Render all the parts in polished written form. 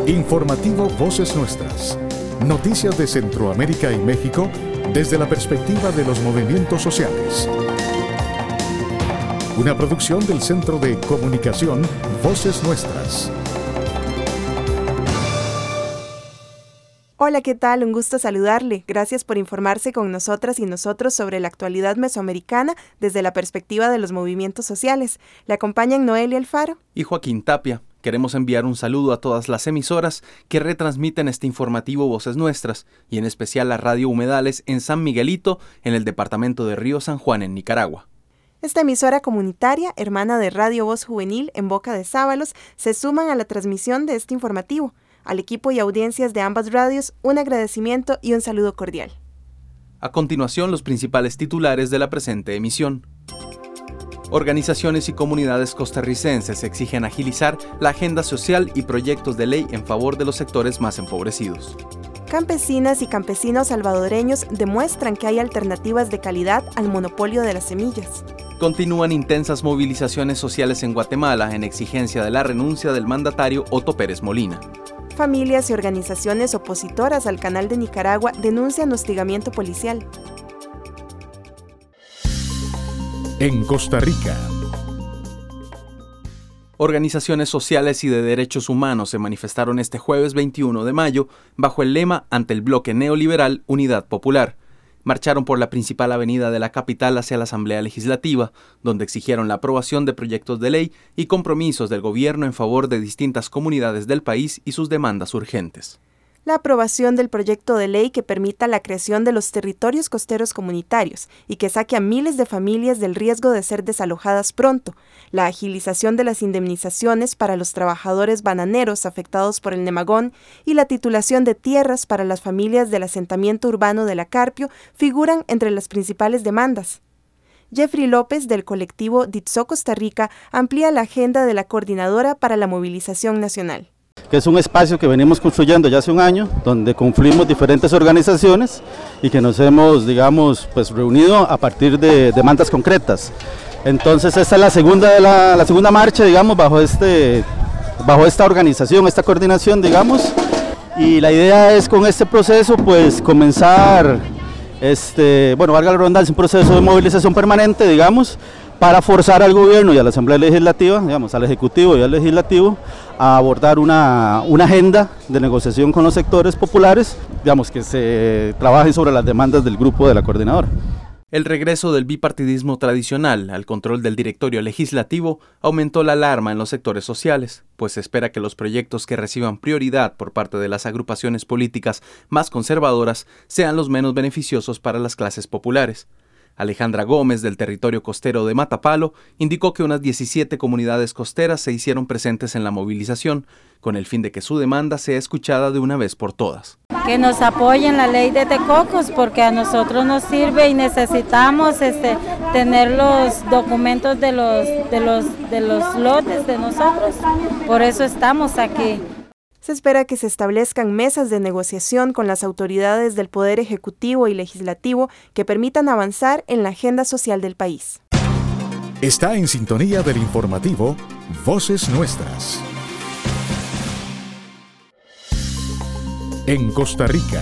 Informativo Voces Nuestras. Noticias de Centroamérica y México desde la perspectiva de los movimientos sociales. Una producción del Centro de Comunicación Voces Nuestras. Hola, ¿qué tal? Un gusto saludarle. Gracias por informarse con nosotras y nosotros sobre la actualidad mesoamericana desde la perspectiva de los movimientos sociales. Le acompañan Noelia Alfaro y Joaquín Tapia. Queremos enviar un saludo a todas las emisoras que retransmiten este informativo Voces Nuestras y en especial a Radio Humedales en San Miguelito, en el departamento de Río San Juan, en Nicaragua. Esta emisora comunitaria, hermana de Radio Voz Juvenil en Boca de Sábalos, se suman a la transmisión de este informativo. Al equipo y audiencias de ambas radios, un agradecimiento y un saludo cordial. A continuación, los principales titulares de la presente emisión. Organizaciones y comunidades costarricenses exigen agilizar la agenda social y proyectos de ley en favor de los sectores más empobrecidos. Campesinas y campesinos salvadoreños demuestran que hay alternativas de calidad al monopolio de las semillas. Continúan intensas movilizaciones sociales en Guatemala en exigencia de la renuncia del mandatario Otto Pérez Molina. Familias y organizaciones opositoras al Canal de Nicaragua denuncian hostigamiento policial. En Costa Rica. Organizaciones sociales y de derechos humanos se manifestaron este jueves 21 de mayo bajo el lema ante el bloque neoliberal Unidad Popular. Marcharon por la principal avenida de la capital hacia la Asamblea Legislativa, donde exigieron la aprobación de proyectos de ley y compromisos del gobierno en favor de distintas comunidades del país y sus demandas urgentes. La aprobación del proyecto de ley que permita la creación de los territorios costeros comunitarios y que saque a miles de familias del riesgo de ser desalojadas pronto, la agilización de las indemnizaciones para los trabajadores bananeros afectados por el Nemagón y la titulación de tierras para las familias del asentamiento urbano de La Carpio figuran entre las principales demandas. Jeffrey López, del colectivo DITSO Costa Rica, amplía la agenda de la Coordinadora para la Movilización Nacional. Que es un espacio que venimos construyendo ya hace un año, donde confluimos diferentes organizaciones y que nos hemos, reunido a partir de demandas concretas. Entonces esta es la segunda marcha, bajo esta organización, esta coordinación, y la idea es con este proceso, comenzar, valga la redundancia, un proceso de movilización permanente, para forzar al gobierno y a la Asamblea Legislativa, al Ejecutivo y al Legislativo, a abordar una agenda de negociación con los sectores populares, que se trabaje sobre las demandas del grupo de la Coordinadora. El regreso del bipartidismo tradicional al control del directorio legislativo aumentó la alarma en los sectores sociales, pues se espera que los proyectos que reciban prioridad por parte de las agrupaciones políticas más conservadoras sean los menos beneficiosos para las clases populares. Alejandra Gómez, del territorio costero de Matapalo, indicó que unas 17 comunidades costeras se hicieron presentes en la movilización, con el fin de que su demanda sea escuchada de una vez por todas. Que nos apoyen la ley de Tecocos, porque a nosotros nos sirve y necesitamos tener los documentos de los lotes de nosotros. Por eso estamos aquí. Se espera que se establezcan mesas de negociación con las autoridades del Poder Ejecutivo y Legislativo que permitan avanzar en la agenda social del país. Está en sintonía del informativo Voces Nuestras. En Costa Rica.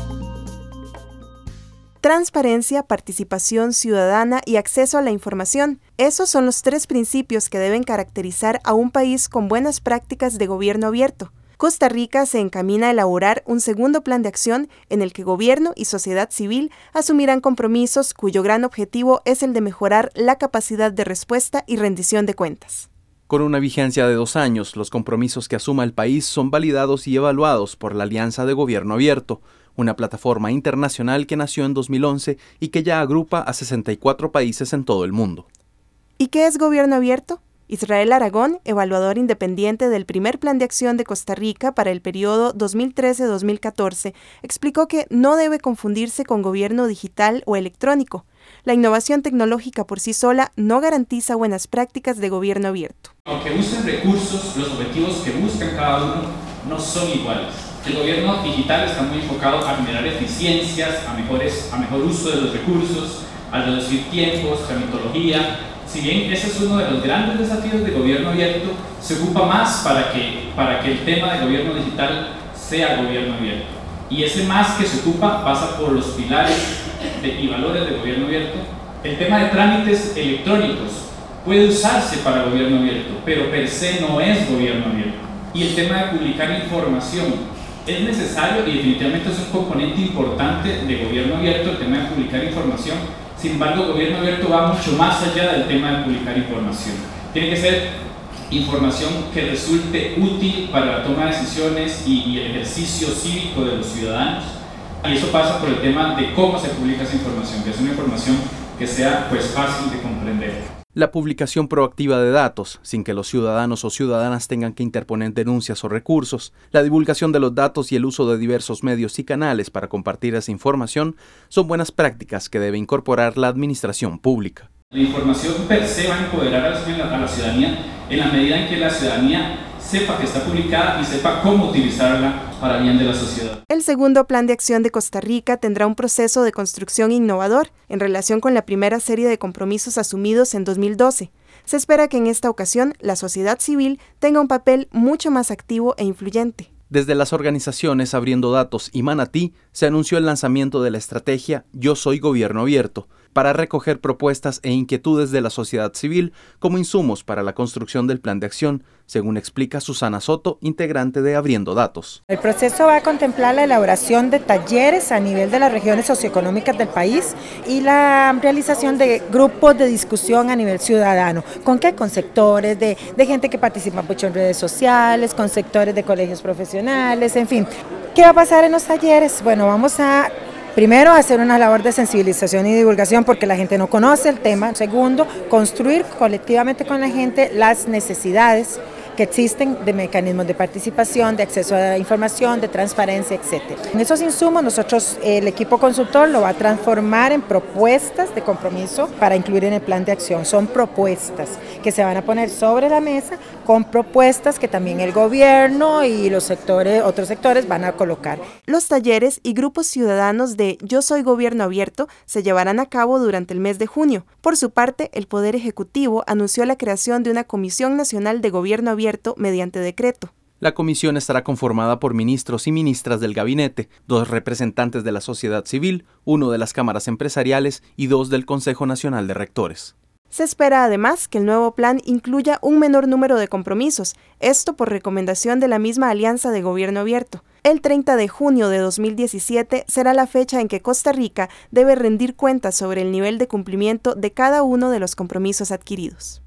Transparencia, participación ciudadana y acceso a la información. Esos son los 3 principios que deben caracterizar a un país con buenas prácticas de gobierno abierto. Costa Rica se encamina a elaborar un segundo plan de acción en el que gobierno y sociedad civil asumirán compromisos cuyo gran objetivo es el de mejorar la capacidad de respuesta y rendición de cuentas. Con una vigencia de 2 años, los compromisos que asuma el país son validados y evaluados por la Alianza de Gobierno Abierto, una plataforma internacional que nació en 2011 y que ya agrupa a 64 países en todo el mundo. ¿Y qué es gobierno abierto? Israel Aragón, evaluador independiente del primer Plan de Acción de Costa Rica para el periodo 2013-2014, explicó que no debe confundirse con gobierno digital o electrónico. La innovación tecnológica por sí sola no garantiza buenas prácticas de gobierno abierto. Aunque usen recursos, los objetivos que buscan cada uno no son iguales. El gobierno digital está muy enfocado a generar eficiencias, a mejor uso de los recursos, a reducir tiempos, tramitología, Si bien ese es uno de los grandes desafíos de gobierno abierto, se ocupa más para que el tema de gobierno digital sea gobierno abierto. Y ese más que se ocupa pasa por los pilares y valores de gobierno abierto. El tema de trámites electrónicos puede usarse para gobierno abierto, pero per se no es gobierno abierto. Y el tema de publicar información es necesario y definitivamente es un componente importante de gobierno abierto, el tema de publicar información. Sin embargo, el gobierno abierto va mucho más allá del tema de publicar información. Tiene que ser información que resulte útil para la toma de decisiones y el ejercicio cívico de los ciudadanos. Y eso pasa por el tema de cómo se publica esa información, que es una información que sea fácil de comprender. La publicación proactiva de datos, sin que los ciudadanos o ciudadanas tengan que interponer denuncias o recursos, la divulgación de los datos y el uso de diversos medios y canales para compartir esa información son buenas prácticas que debe incorporar la administración pública. La información per se va a empoderar a la ciudadanía en la medida en que la ciudadanía sepa que está publicada y sepa cómo utilizarla para bien de la sociedad. El segundo Plan de Acción de Costa Rica tendrá un proceso de construcción innovador en relación con la primera serie de compromisos asumidos en 2012. Se espera que en esta ocasión la sociedad civil tenga un papel mucho más activo e influyente. Desde las organizaciones Abriendo Datos y Manatí se anunció el lanzamiento de la estrategia Yo Soy Gobierno Abierto, para recoger propuestas e inquietudes de la sociedad civil como insumos para la construcción del plan de acción, según explica Susana Soto, integrante de Abriendo Datos. El proceso va a contemplar la elaboración de talleres a nivel de las regiones socioeconómicas del país y la realización de grupos de discusión a nivel ciudadano. ¿Con qué? Con sectores de gente que participa mucho en redes sociales, con sectores de colegios profesionales, en fin. ¿Qué va a pasar en los talleres? Bueno, vamos a primero, hacer una labor de sensibilización y divulgación porque la gente no conoce el tema. Segundo, construir colectivamente con la gente las necesidades que existen de mecanismos de participación, de acceso a la información, de transparencia, etc. En esos insumos nosotros, el equipo consultor lo va a transformar en propuestas de compromiso para incluir en el plan de acción. Son propuestas que se van a poner sobre la mesa con propuestas que también el gobierno y los sectores, otros sectores van a colocar. Los talleres y grupos ciudadanos de Yo Soy Gobierno Abierto se llevarán a cabo durante el mes de junio. Por su parte, el Poder Ejecutivo anunció la creación de una Comisión Nacional de Gobierno Abierto mediante decreto. La comisión estará conformada por ministros y ministras del gabinete, 2 representantes de la sociedad civil, 1 de las cámaras empresariales y 2 del Consejo Nacional de Rectores. Se espera además que el nuevo plan incluya un menor número de compromisos, esto por recomendación de la misma Alianza de Gobierno Abierto. El 30 de junio de 2017 será la fecha en que Costa Rica debe rendir cuentas sobre el nivel de cumplimiento de cada uno de los compromisos adquiridos.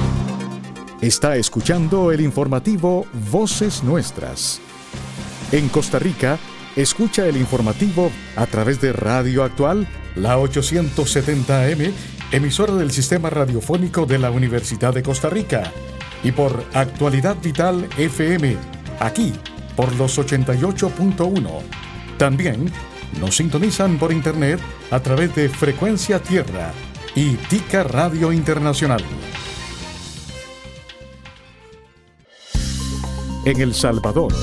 Está escuchando el informativo Voces Nuestras. En Costa Rica, escucha el informativo a través de Radio Actual, la 870 AM, emisora del Sistema Radiofónico de la Universidad de Costa Rica, y por Actualidad Vital FM, aquí, por los 88.1. También nos sintonizan por internet a través de Frecuencia Tierra y Tica Radio Internacional. En El Salvador.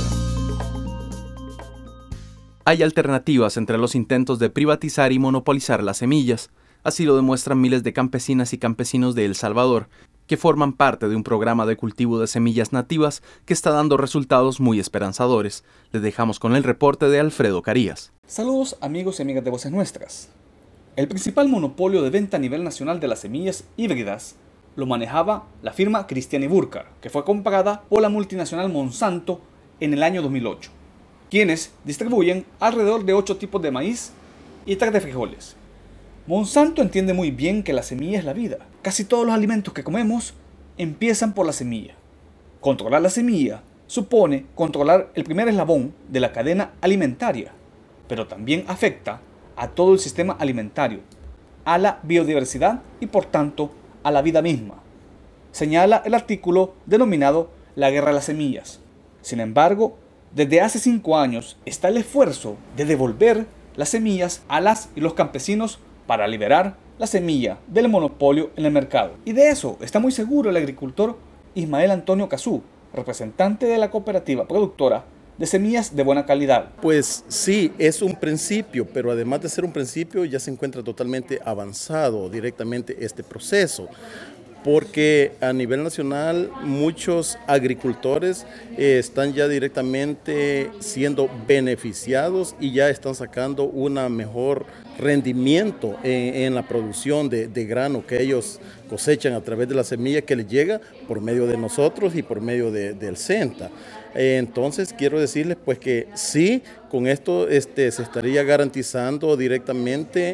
Hay alternativas entre los intentos de privatizar y monopolizar las semillas. Así lo demuestran miles de campesinas y campesinos de El Salvador, que forman parte de un programa de cultivo de semillas nativas que está dando resultados muy esperanzadores. Les dejamos con el reporte de Alfredo Carías. Saludos amigos y amigas de Voces Nuestras. El principal monopolio de venta a nivel nacional de las semillas híbridas lo manejaba la firma Cristian y Burkhardt, que fue comprada por la multinacional Monsanto en el año 2008, quienes distribuyen alrededor de 8 tipos de maíz y 3 de frijoles. Monsanto entiende muy bien que la semilla es la vida. Casi todos los alimentos que comemos empiezan por la semilla. Controlar la semilla supone controlar el primer eslabón de la cadena alimentaria, pero también afecta a todo el sistema alimentario, a la biodiversidad y por tanto a la vida misma, señala el artículo denominado La Guerra de las Semillas. Sin embargo, desde hace 5 años está el esfuerzo de devolver las semillas a las y los campesinos para liberar la semilla del monopolio en el mercado. Y de eso está muy seguro el agricultor Ismael Antonio Cazú, representante de la cooperativa productora de semillas de buena calidad. Pues sí, es un principio, pero además de ser un principio ya se encuentra totalmente avanzado directamente este proceso. porque a nivel nacional muchos agricultores están ya directamente siendo beneficiados y ya están sacando un mejor rendimiento en la producción de grano que ellos cosechan a través de la semilla que les llega por medio de nosotros y por medio del CENTA. Entonces quiero decirles pues que sí, con esto se estaría garantizando directamente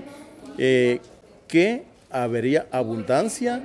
que habría abundancia.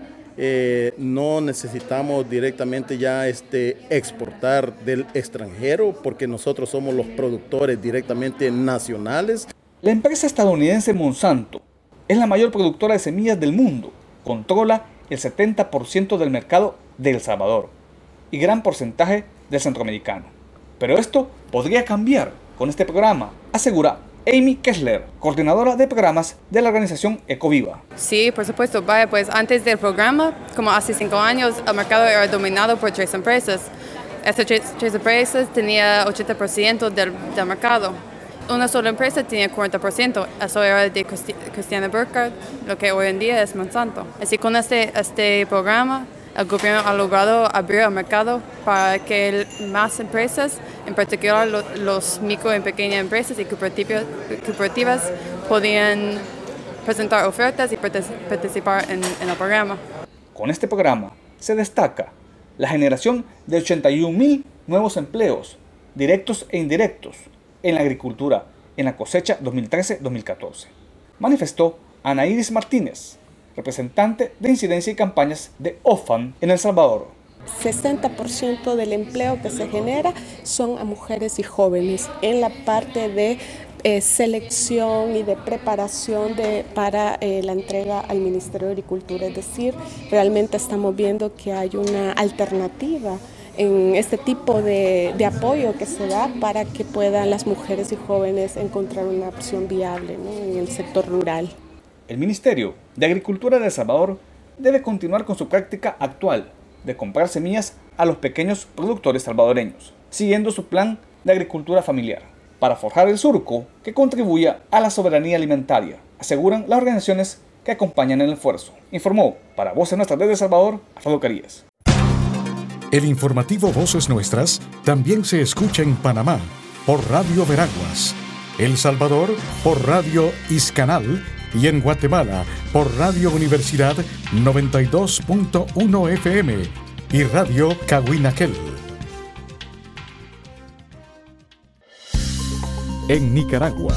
No necesitamos directamente ya exportar del extranjero porque nosotros somos los productores directamente nacionales. La empresa estadounidense Monsanto es la mayor productora de semillas del mundo, controla el 70% del mercado de El Salvador y gran porcentaje del centroamericano. Pero esto podría cambiar con este programa, asegura Amy Kessler, coordinadora de programas de la organización Ecoviva. Sí, por supuesto. Vaya, pues antes del programa, como hace 5 años, el mercado era dominado por 3 empresas. Estas 3 empresas tenían 80% del mercado. Una sola empresa tenía 40%. Eso era de Christiane Burkhardt, lo que hoy en día es Monsanto. Así con este programa, el gobierno ha logrado abrir el mercado para que más empresas, en particular los micro y pequeñas empresas y cooperativas, podían presentar ofertas y participar en el programa. Con este programa se destaca la generación de 81,000 nuevos empleos, directos e indirectos, en la agricultura en la cosecha 2013-2014, manifestó Ana Iris Martínez, representante de incidencia y campañas de OFAN en El Salvador. 60% del empleo que se genera son a mujeres y jóvenes en la parte de selección y de preparación para la entrega al Ministerio de Agricultura. Es decir, realmente estamos viendo que hay una alternativa en este tipo de apoyo que se da para que puedan las mujeres y jóvenes encontrar una opción viable, ¿no?, en el sector rural. El Ministerio de Agricultura de El Salvador debe continuar con su práctica actual de comprar semillas a los pequeños productores salvadoreños, siguiendo su plan de agricultura familiar, para forjar el surco que contribuya a la soberanía alimentaria, aseguran las organizaciones que acompañan el esfuerzo. Informó para Voces Nuestras desde El Salvador, Alfredo Carías. El informativo Voces Nuestras también se escucha en Panamá por Radio Veraguas, El Salvador por Radio Iscanal y en Guatemala por Radio Universidad 92.1 FM y Radio Cahuinaquel. En Nicaragua.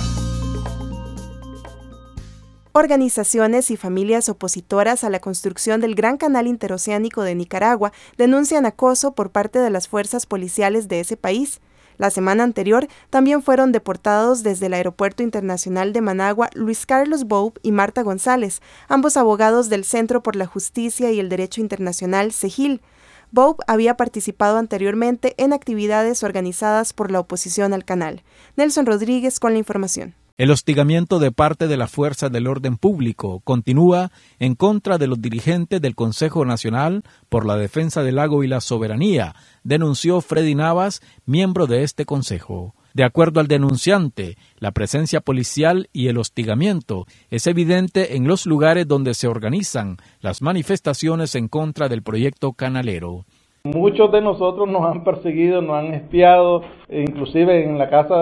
Organizaciones y familias opositoras a la construcción del Gran Canal Interoceánico de Nicaragua denuncian acoso por parte de las fuerzas policiales de ese país. La semana anterior también fueron deportados desde el Aeropuerto Internacional de Managua Luis Carlos Boub y Marta González, ambos abogados del Centro por la Justicia y el Derecho Internacional, CEGIL. Boub había participado anteriormente en actividades organizadas por la oposición al canal. Nelson Rodríguez con la información. El hostigamiento de parte de la Fuerza del Orden Público continúa en contra de los dirigentes del Consejo Nacional por la Defensa del Lago y la Soberanía, denunció Freddy Navas, miembro de este consejo. De acuerdo al denunciante, la presencia policial y el hostigamiento es evidente en los lugares donde se organizan las manifestaciones en contra del proyecto canalero. Muchos de nosotros nos han perseguido, nos han espiado, inclusive en la casa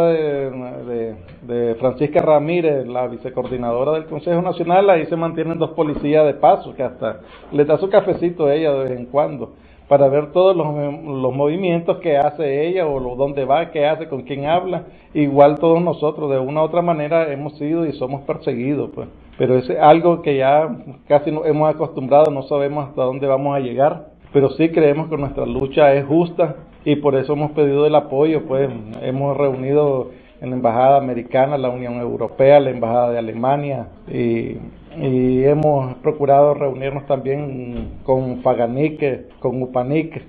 de Francisca Ramírez, la vicecoordinadora del Consejo Nacional, ahí se mantienen 2 policías de paso, que hasta le da su cafecito a ella de vez en cuando, para ver todos los movimientos que hace ella, o dónde va, qué hace, con quién habla. Igual todos nosotros, de una u otra manera, hemos sido y somos perseguidos, pues. Pero es algo que ya casi nos hemos acostumbrado, no sabemos hasta dónde vamos a llegar. Pero sí creemos que nuestra lucha es justa y por eso hemos pedido el apoyo, pues hemos reunido en la Embajada Americana, la Unión Europea, la Embajada de Alemania y hemos procurado reunirnos también con Faganique, con Upanic,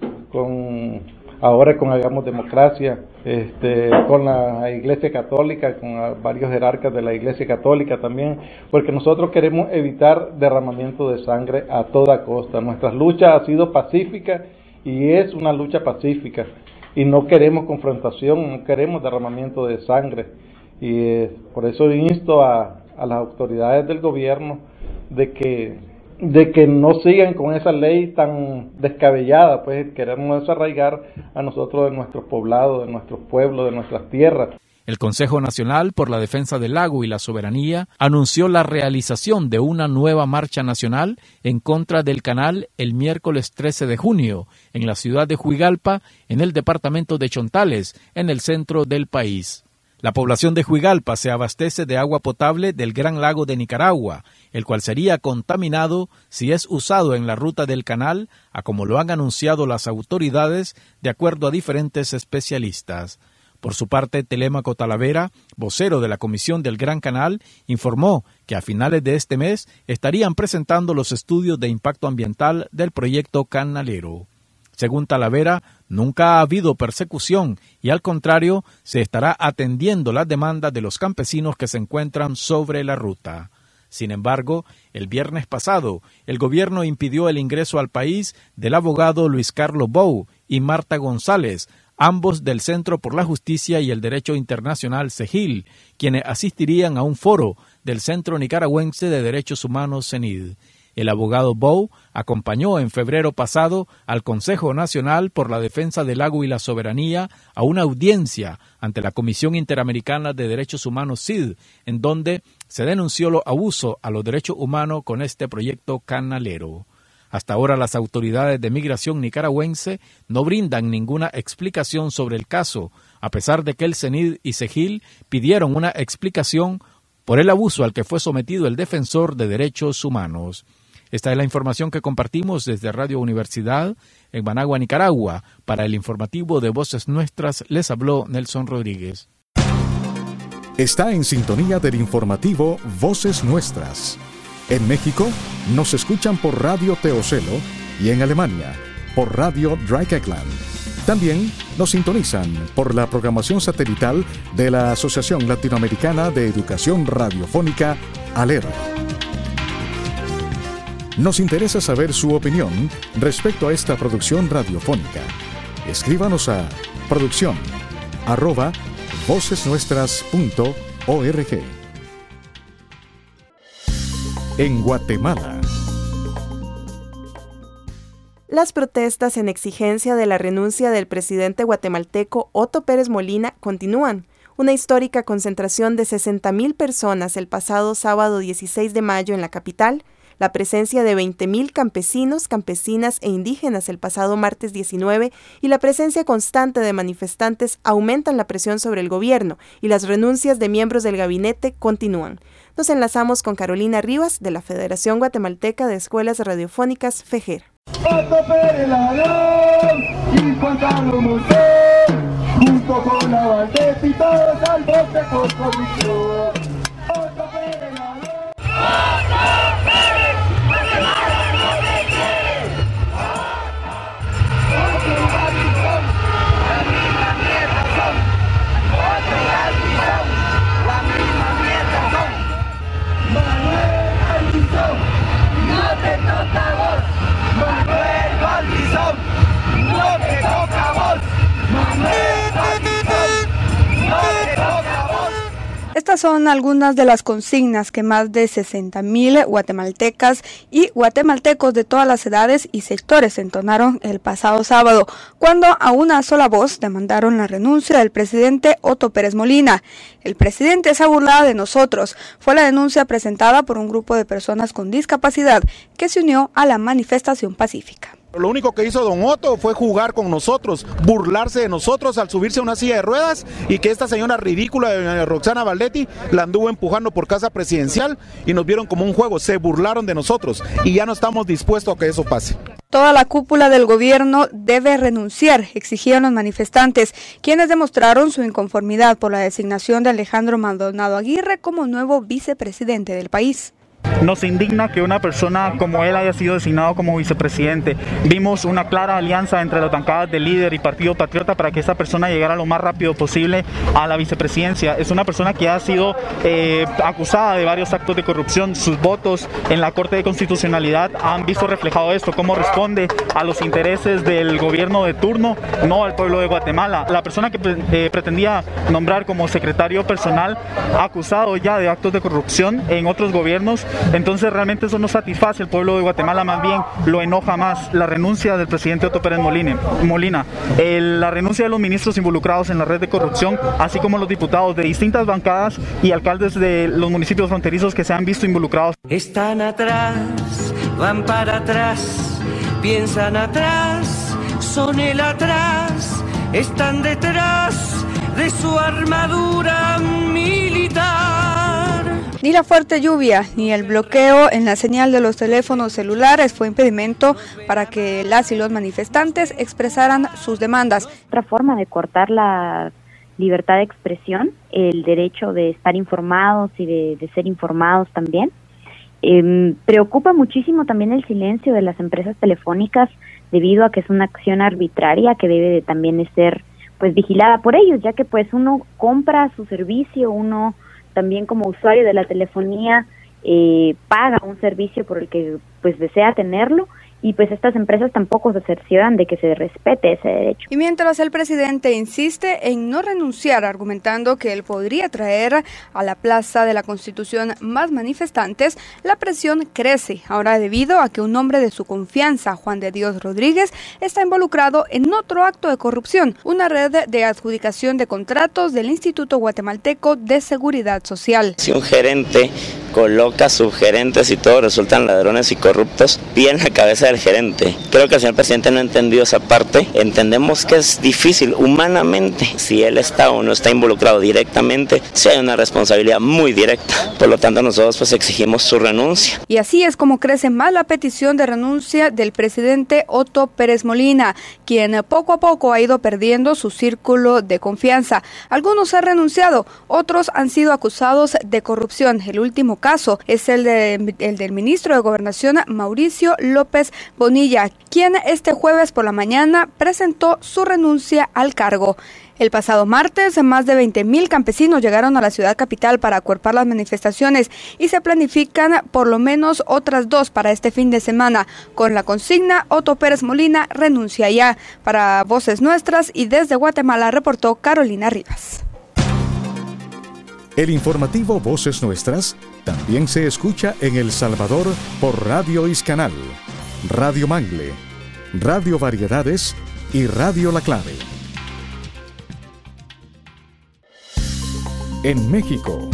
ahora con Hagamos Democracia, con la Iglesia Católica, con varios jerarcas de la Iglesia Católica también, porque nosotros queremos evitar derramamiento de sangre a toda costa. Nuestra lucha ha sido pacífica y es una lucha pacífica y no queremos confrontación, no queremos derramamiento de sangre y por eso insto a las autoridades del gobierno de que de que no sigan con esa ley tan descabellada, pues queremos desarraigar a nosotros de nuestros poblados, de nuestros pueblos, de nuestras tierras. El Consejo Nacional por la Defensa del Lago y la Soberanía anunció la realización de una nueva marcha nacional en contra del canal el miércoles 13 de junio en la ciudad de Juigalpa, en el departamento de Chontales, en el centro del país. La población de Juigalpa se abastece de agua potable del Gran Lago de Nicaragua, el cual sería contaminado si es usado en la ruta del canal, a como lo han anunciado las autoridades, de acuerdo a diferentes especialistas. Por su parte, Telémaco Talavera, vocero de la Comisión del Gran Canal, informó que a finales de este mes estarían presentando los estudios de impacto ambiental del proyecto canalero. Según Talavera, nunca ha habido persecución y al contrario, se estará atendiendo las demandas de los campesinos que se encuentran sobre la ruta. Sin embargo, el viernes pasado, el gobierno impidió el ingreso al país del abogado Luis Carlos Bou y Marta González, ambos del Centro por la Justicia y el Derecho Internacional CEGIL, quienes asistirían a un foro del Centro Nicaragüense de Derechos Humanos CENID. El abogado Bou acompañó en febrero pasado al Consejo Nacional por la Defensa del Lago y la Soberanía a una audiencia ante la Comisión Interamericana de Derechos Humanos CID, en donde se denunció los abusos a los derechos humanos con este proyecto canalero. Hasta ahora las autoridades de migración nicaragüense no brindan ninguna explicación sobre el caso, a pesar de que el CENID y CEGIL pidieron una explicación por el abuso al que fue sometido el defensor de derechos humanos. Esta es la información que compartimos desde Radio Universidad en Managua, Nicaragua. Para el informativo de Voces Nuestras les habló Nelson Rodríguez. Está en sintonía del informativo Voces Nuestras. En México nos escuchan por Radio Teocelo y en Alemania por Radio Dreieckland. También nos sintonizan por la programación satelital de la Asociación Latinoamericana de Educación Radiofónica, ALER. Nos interesa saber su opinión respecto a esta producción radiofónica. Escríbanos a producción@vocesnuestras.org. En Guatemala. Las protestas en exigencia de la renuncia del presidente guatemalteco Otto Pérez Molina continúan. Una histórica concentración de 60,000 personas el pasado sábado 16 de mayo en la capital, la presencia de 20,000 campesinos, campesinas e indígenas el pasado martes 19 y la presencia constante de manifestantes aumentan la presión sobre el gobierno y las renuncias de miembros del gabinete continúan. Nos enlazamos con Carolina Rivas de la Federación Guatemalteca de Escuelas Radiofónicas, FEGER. Otto Pérez ladrón y Juan Carlos Montes, junto con la Valdés y todos al bote por corrupción. Otto Pérez ladrón. Otto Pérez, Guatemala no te quiere. Otto Galvizón, la misma mierda son. Otto Galvizón, la misma mierda son. Manuel Galvizón, no te toca a vos. Manuel Galvizón, no te toca a vos. Manuel Galvizón, no te toca a vos. Estas son algunas de las consignas que más de 60,000 guatemaltecas y guatemaltecos de todas las edades y sectores entonaron el pasado sábado, cuando a una sola voz demandaron la renuncia del presidente Otto Pérez Molina. El presidente se ha burlado de nosotros, fue la denuncia presentada por un grupo de personas con discapacidad que se unió a la manifestación pacífica. Lo único que hizo don Otto fue jugar con nosotros, burlarse de nosotros al subirse a una silla de ruedas y que esta señora ridícula de doña Roxana Valdetti la anduvo empujando por casa presidencial y nos vieron como un juego, se burlaron de nosotros y ya no estamos dispuestos a que eso pase. Toda la cúpula del gobierno debe renunciar, exigían los manifestantes, quienes demostraron su inconformidad por la designación de Alejandro Maldonado Aguirre como nuevo vicepresidente del país. Nos indigna que una persona como él haya sido designado como vicepresidente. Vimos una clara alianza entre las bancadas del líder y Partido Patriota para que esta persona llegara lo más rápido posible a la vicepresidencia. Es una persona que ha sido acusada de varios actos de corrupción. Sus votos en la Corte de Constitucionalidad han visto reflejado esto, cómo responde a los intereses del gobierno de turno, no al pueblo de Guatemala. La persona que pretendía nombrar como secretario personal, acusado ya de actos de corrupción en otros gobiernos, Entonces realmente eso no satisface al pueblo de Guatemala, más bien lo enoja más la renuncia del presidente Otto Pérez Molina, la renuncia de los ministros involucrados en la red de corrupción, así como los diputados de distintas bancadas y alcaldes de los municipios fronterizos que se han visto involucrados. Están atrás, van para atrás, piensan atrás, son el atrás, están detrás de su armadura militar. Ni la fuerte lluvia ni el bloqueo en la señal de los teléfonos celulares fue impedimento para que las y los manifestantes expresaran sus demandas. Otra forma de cortar la libertad de expresión, el derecho de estar informados y de ser informados también. Preocupa muchísimo también el silencio de las empresas telefónicas debido a que es una acción arbitraria que debe de también ser pues vigilada por ellos, ya que pues uno compra su servicio, uno también como usuario de la telefonía paga un servicio por el que pues desea tenerlo, y pues estas empresas tampoco se cercioran de que se respete ese derecho. Y mientras el presidente insiste en no renunciar, argumentando que él podría traer a la Plaza de la Constitución más manifestantes, la presión crece, ahora debido a que un hombre de su confianza, Juan de Dios Rodríguez, está involucrado en otro acto de corrupción, una red de adjudicación de contratos del Instituto Guatemalteco de Seguridad Social. Si un gerente coloca subgerentes y todos resultan ladrones y corruptos, bien la cabeza del gerente. Creo que el señor presidente no ha entendido esa parte. Entendemos que es difícil humanamente, si él está o no está involucrado directamente, si hay una responsabilidad muy directa. Por lo tanto, nosotros pues exigimos su renuncia. Y así es como crece más la petición de renuncia del presidente Otto Pérez Molina, quien poco a poco ha ido perdiendo su círculo de confianza. Algunos han renunciado, otros han sido acusados de corrupción. El último caso es el del ministro de Gobernación, Mauricio López Bonilla, quien este jueves por la mañana presentó su renuncia al cargo. El pasado martes, más de 20,000 campesinos llegaron a la ciudad capital para acuerpar las manifestaciones y se planifican por lo menos otras 2 para este fin de semana, con la consigna Otto Pérez Molina renuncia ya. Para Voces Nuestras y desde Guatemala reportó Carolina Rivas. El informativo Voces Nuestras también se escucha en El Salvador por Radio Iscanal, Radio Mangle, Radio Variedades y Radio La Clave. En México.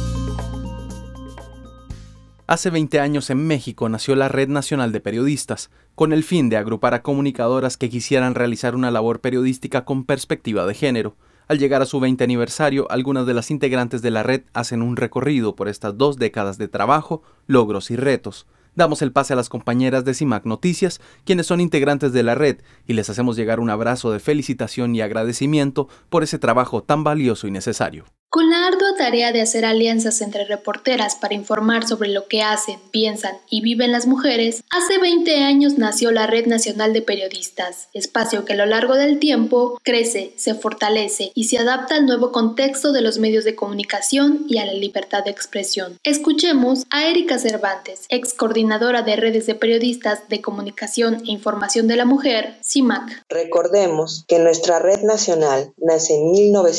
Hace 20 años en México nació la Red Nacional de Periodistas, con el fin de agrupar a comunicadoras que quisieran realizar una labor periodística con perspectiva de género. Al llegar a su 20 aniversario, algunas de las integrantes de la red hacen un recorrido por estas 2 décadas de trabajo, logros y retos. Damos el pase a las compañeras de CIMAC Noticias, quienes son integrantes de la red, y les hacemos llegar un abrazo de felicitación y agradecimiento por ese trabajo tan valioso y necesario. Con la ardua tarea de hacer alianzas entre reporteras para informar sobre lo que hacen, piensan y viven las mujeres, hace 20 años nació la Red Nacional de Periodistas, espacio que a lo largo del tiempo crece, se fortalece y se adapta al nuevo contexto de los medios de comunicación y a la libertad de expresión. Escuchemos a Erika Cervantes, ex coordinadora de redes de periodistas de comunicación e información de la mujer, CIMAC. Recordemos que nuestra red nacional nace en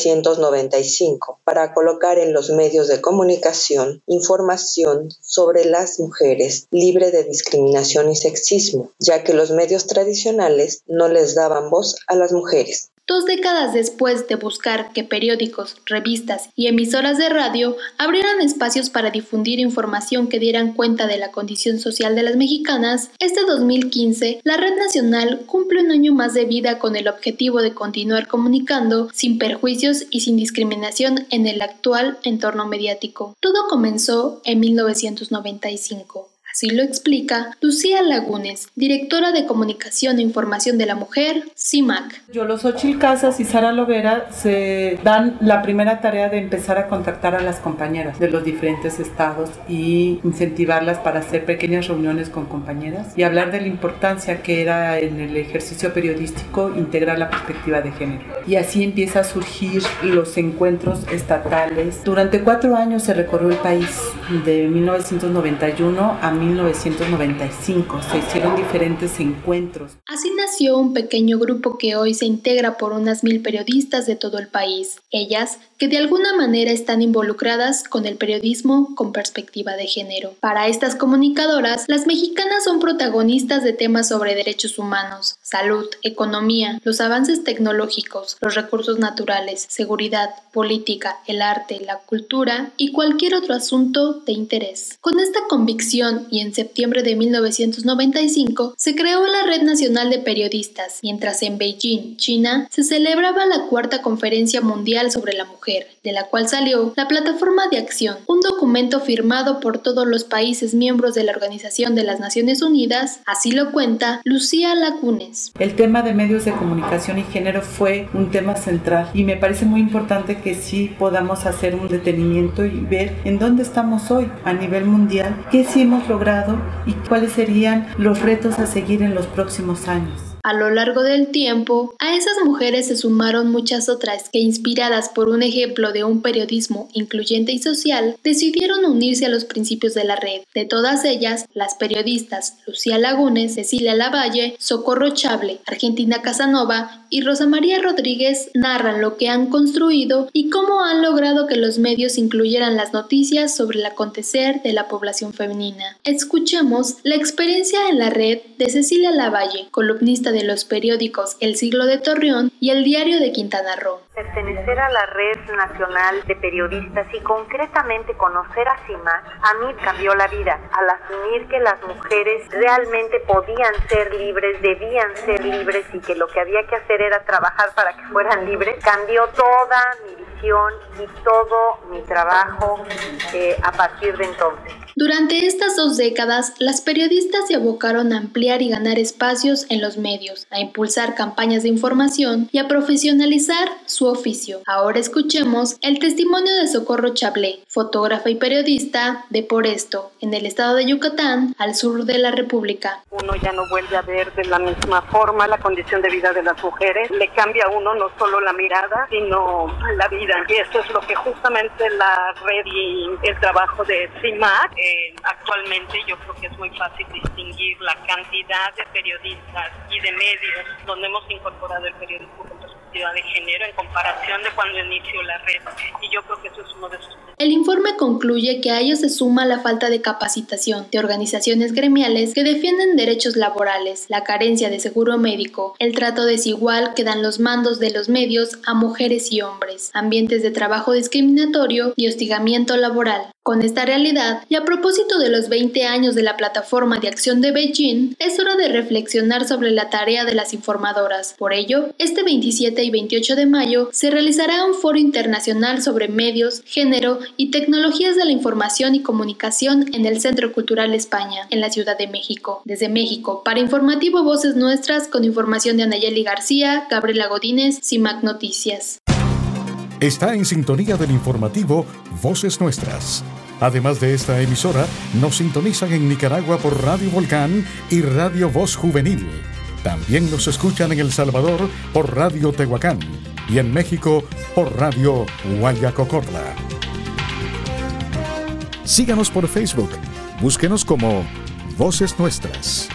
1995 para colocar en los medios de comunicación información sobre las mujeres libre de discriminación y sexismo, ya que los medios tradicionales no les daban voz a las mujeres. 2 décadas después de buscar que periódicos, revistas y emisoras de radio abrieran espacios para difundir información que dieran cuenta de la condición social de las mexicanas, este 2015 la Red Nacional cumple un año más de vida con el objetivo de continuar comunicando sin perjuicios y sin discriminación en el actual entorno mediático. Todo comenzó en 1995. Así lo explica Lucía Lagunes, directora de Comunicación e Información de la Mujer, CIMAC. Yoloxochitl Casas y Sara Lovera se dan la primera tarea de empezar a contactar a las compañeras de los diferentes estados y incentivarlas para hacer pequeñas reuniones con compañeras y hablar de la importancia que era en el ejercicio periodístico integrar la perspectiva de género. Y así empieza a surgir los encuentros estatales. Durante 4 años se recorrió el país, de 1991 a 1995. Se hicieron diferentes encuentros. Así nació un pequeño grupo que hoy se integra por unas 1000 periodistas de todo el país. Ellas que de alguna manera están involucradas con el periodismo con perspectiva de género. Para estas comunicadoras, las mexicanas son protagonistas de temas sobre derechos humanos, salud, economía, los avances tecnológicos, los recursos naturales, seguridad, política, el arte, la cultura y cualquier otro asunto de interés. Con esta convicción y en septiembre de 1995 se creó la Red Nacional de Periodistas, mientras en Beijing, China, se celebraba la 4ª Conferencia Mundial sobre la Mujer, de la cual salió la Plataforma de Acción, un documento firmado por todos los países miembros de la Organización de las Naciones Unidas, así lo cuenta Lucía Lacunes. El tema de medios de comunicación y género fue un tema central y me parece muy importante que sí podamos hacer un detenimiento y ver en dónde estamos hoy a nivel mundial, qué sí hemos logrado y cuáles serían los retos a seguir en los próximos años. A lo largo del tiempo, a esas mujeres se sumaron muchas otras que, inspiradas por un ejemplo de un periodismo incluyente y social, decidieron unirse a los principios de la red. De todas ellas, las periodistas Lucía Lagunes, Cecilia Lavalle, Socorro Chable, Argentina Casanova y Rosa María Rodríguez narran lo que han construido y cómo han logrado que los medios incluyeran las noticias sobre el acontecer de la población femenina. Escuchemos la experiencia en la red de Cecilia Lavalle, columnista de los periódicos El Siglo de Torreón y El Diario de Quintana Roo. Pertenecer a la Red Nacional de Periodistas y concretamente conocer a CIMAC a mí cambió la vida al asumir que las mujeres realmente podían ser libres, debían ser libres y que lo que había que hacer era trabajar para que fueran libres. Cambió toda mi visión y todo mi trabajo a partir de entonces. Durante estas 2 décadas, las periodistas se abocaron a ampliar y ganar espacios en los medios, a impulsar campañas de información y a profesionalizar su oficio. Ahora escuchemos el testimonio de Socorro Chablé, fotógrafa y periodista de Por Esto, en el estado de Yucatán, al sur de la República. Uno ya no vuelve a ver de la misma forma la condición de vida de las mujeres. Le cambia a uno no solo la mirada, sino la vida. Y eso es lo que justamente la red y el trabajo de CIMAC actualmente yo creo que es muy fácil distinguir la cantidad de periodistas y de medios donde hemos incorporado el periodismo con perspectiva de género en comparación de cuando inició la red, y yo creo que eso es uno de sus. El informe concluye que a ello se suma la falta de capacitación de organizaciones gremiales que defienden derechos laborales, la carencia de seguro médico, el trato desigual que dan los mandos de los medios a mujeres y hombres, ambientes de trabajo discriminatorio y hostigamiento laboral. Con esta realidad, y a propósito de los 20 años de la Plataforma de Acción de Beijing, es hora de reflexionar sobre la tarea de las informadoras. Por ello, este 27 y 28 de mayo se realizará un foro internacional sobre medios, género y tecnologías de la información y comunicación en el Centro Cultural España, en la Ciudad de México. Desde México, para Informativo Voces Nuestras, con información de Anayeli García, Gabriela Godínez, CIMAC Noticias. Está en sintonía del informativo Voces Nuestras. Además de esta emisora, nos sintonizan en Nicaragua por Radio Volcán y Radio Voz Juvenil. También nos escuchan en El Salvador por Radio Tehuacán y en México por Radio Guayacocorla. Síganos por Facebook. Búsquenos como Voces Nuestras.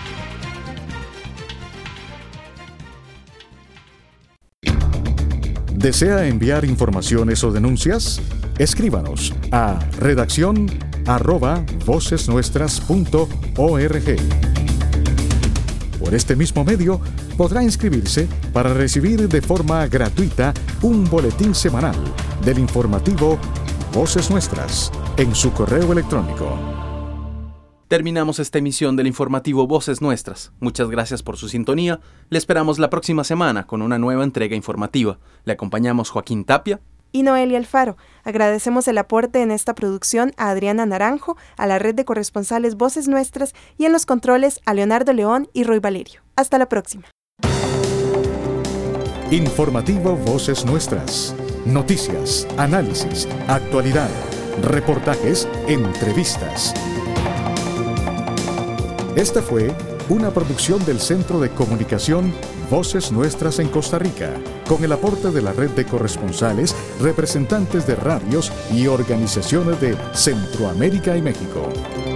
¿Desea enviar informaciones o denuncias? Escríbanos a redacción@vocesnuestras.org. Por este mismo medio podrá inscribirse para recibir de forma gratuita un boletín semanal del informativo Voces Nuestras en su correo electrónico. Terminamos esta emisión del informativo Voces Nuestras. Muchas gracias por su sintonía. Le esperamos la próxima semana con una nueva entrega informativa. Le acompañamos Joaquín Tapia y Noelia Alfaro. Agradecemos el aporte en esta producción a Adriana Naranjo, a la red de corresponsales Voces Nuestras y en los controles a Leonardo León y Roy Valerio. Hasta la próxima. Informativo Voces Nuestras. Noticias, análisis, actualidad, reportajes, entrevistas. Esta fue una producción del Centro de Comunicación Voces Nuestras en Costa Rica, con el aporte de la red de corresponsales, representantes de radios y organizaciones de Centroamérica y México.